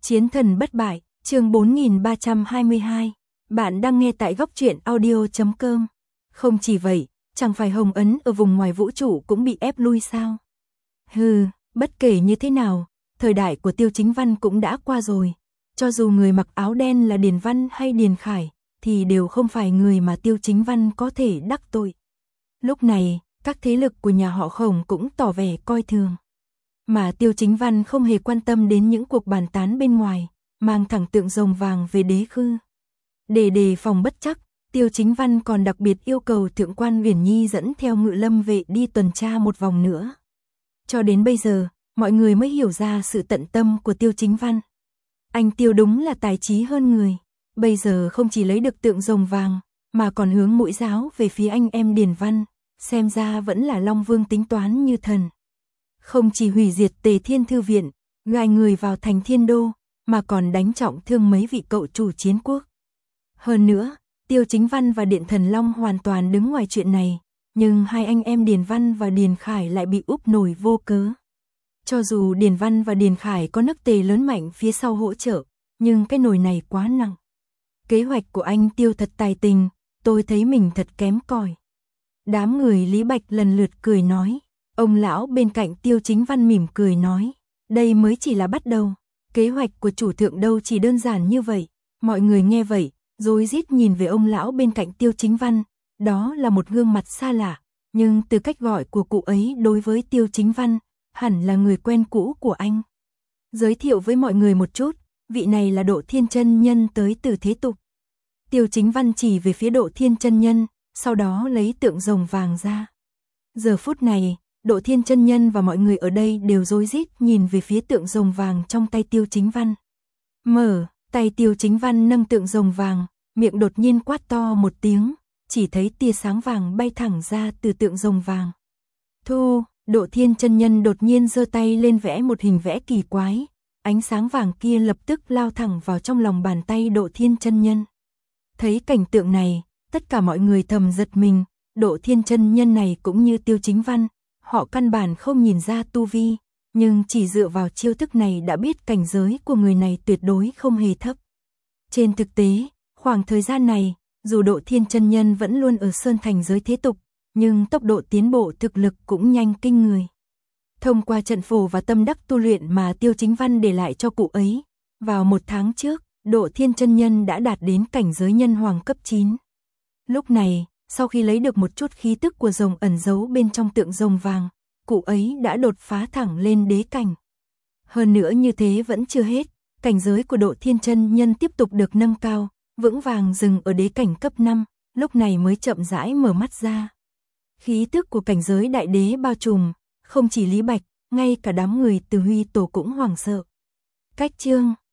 Chiến thần bất bại, chương 4322. Bạn đang nghe tại góc truyện audio.com. Không chỉ vậy, chẳng phải Hồng Ấn ở vùng ngoài vũ trụ cũng bị ép lui sao? Hừ, bất kể như thế nào, thời đại của Tiêu Chính Văn cũng đã qua rồi. Cho dù người mặc áo đen là Điền Văn hay Điền Khải, thì đều không phải người mà Tiêu Chính Văn có thể đắc tội. Lúc này, các thế lực của nhà họ Khổng cũng tỏ vẻ coi thường. Mà Tiêu Chính Văn không hề quan tâm đến những cuộc bàn tán bên ngoài, mang thẳng tượng rồng vàng về đế khư. Để đề phòng bất trắc, Tiêu Chính Văn còn đặc biệt yêu cầu Thượng quan Uyển Nhi dẫn theo Ngự Lâm vệ đi tuần tra một vòng nữa. Cho đến bây giờ, mọi người mới hiểu ra sự tận tâm của Tiêu Chính Văn. Anh Tiêu đúng là tài trí hơn người, bây giờ không chỉ lấy được tượng rồng vàng, mà còn hướng mũi giáo về phía anh em Điền Văn, xem ra vẫn là Long Vương tính toán như thần. Không chỉ hủy diệt Tề Thiên Thư Viện, gài người vào thành Thiên Đô, mà còn đánh trọng thương mấy vị cậu chủ chiến quốc. Hơn nữa, Tiêu Chính Văn và Điện Thần Long hoàn toàn đứng ngoài chuyện này, nhưng hai anh em Điền Văn và Điền Khải lại bị úp nổi vô cớ. Cho dù Điền Văn và Điền Khải có nấc Tề lớn mạnh phía sau hỗ trợ, nhưng cái nồi này quá nặng. Kế hoạch của anh Tiêu thật tài tình, tôi thấy mình thật kém cỏi. Đám người Lý Bạch lần lượt cười nói. Ông lão bên cạnh Tiêu Chính Văn mỉm cười nói, đây mới chỉ là bắt đầu, kế hoạch của chủ thượng đâu chỉ đơn giản như vậy. Mọi người nghe vậy, rối rít nhìn về ông lão bên cạnh Tiêu Chính Văn, đó là một gương mặt xa lạ, nhưng từ cách gọi của cụ ấy đối với Tiêu Chính Văn, hẳn là người quen cũ của anh. Giới thiệu với mọi người một chút, vị này là Độ Thiên Chân Nhân tới từ thế tục. Tiêu Chính Văn chỉ về phía Độ Thiên Chân Nhân, sau đó lấy tượng rồng vàng ra. Giờ phút này, Độ Thiên Chân Nhân và mọi người ở đây đều rối rít nhìn về phía tượng rồng vàng trong tay Tiêu Chính Văn. Mở, tay Tiêu Chính Văn nâng tượng rồng vàng, miệng đột nhiên quát to một tiếng, chỉ thấy tia sáng vàng bay thẳng ra từ tượng rồng vàng. Thu, Độ Thiên Chân Nhân đột nhiên giơ tay lên vẽ một hình vẽ kỳ quái, ánh sáng vàng kia lập tức lao thẳng vào trong lòng bàn tay Độ Thiên Chân Nhân. Thấy cảnh tượng này, tất cả mọi người thầm giật mình, Độ Thiên Chân Nhân này cũng như Tiêu Chính Văn. Họ căn bản không nhìn ra tu vi, nhưng chỉ dựa vào chiêu thức này đã biết cảnh giới của người này tuyệt đối không hề thấp. Trên thực tế, khoảng thời gian này, dù Độ Thiên Chân Nhân vẫn luôn ở sơn thành giới thế tục, nhưng tốc độ tiến bộ thực lực cũng nhanh kinh người. Thông qua trận phổ và tâm đắc tu luyện mà Tiêu Chính Văn để lại cho cụ ấy, vào một tháng trước, Độ Thiên Chân Nhân đã đạt đến cảnh giới nhân hoàng cấp 9. Lúc này, sau khi lấy được một chút khí tức của rồng ẩn giấu bên trong tượng rồng vàng, cụ ấy đã đột phá thẳng lên đế cảnh. Hơn nữa như thế vẫn chưa hết, cảnh giới của Độ Thiên Chân Nhân tiếp tục được nâng cao, vững vàng dừng ở đế cảnh cấp 5, lúc này mới chậm rãi mở mắt ra. Khí tức của cảnh giới đại đế bao trùm, không chỉ Lý Bạch, ngay cả đám người Từ Huy Tổ cũng hoảng sợ. Cách chương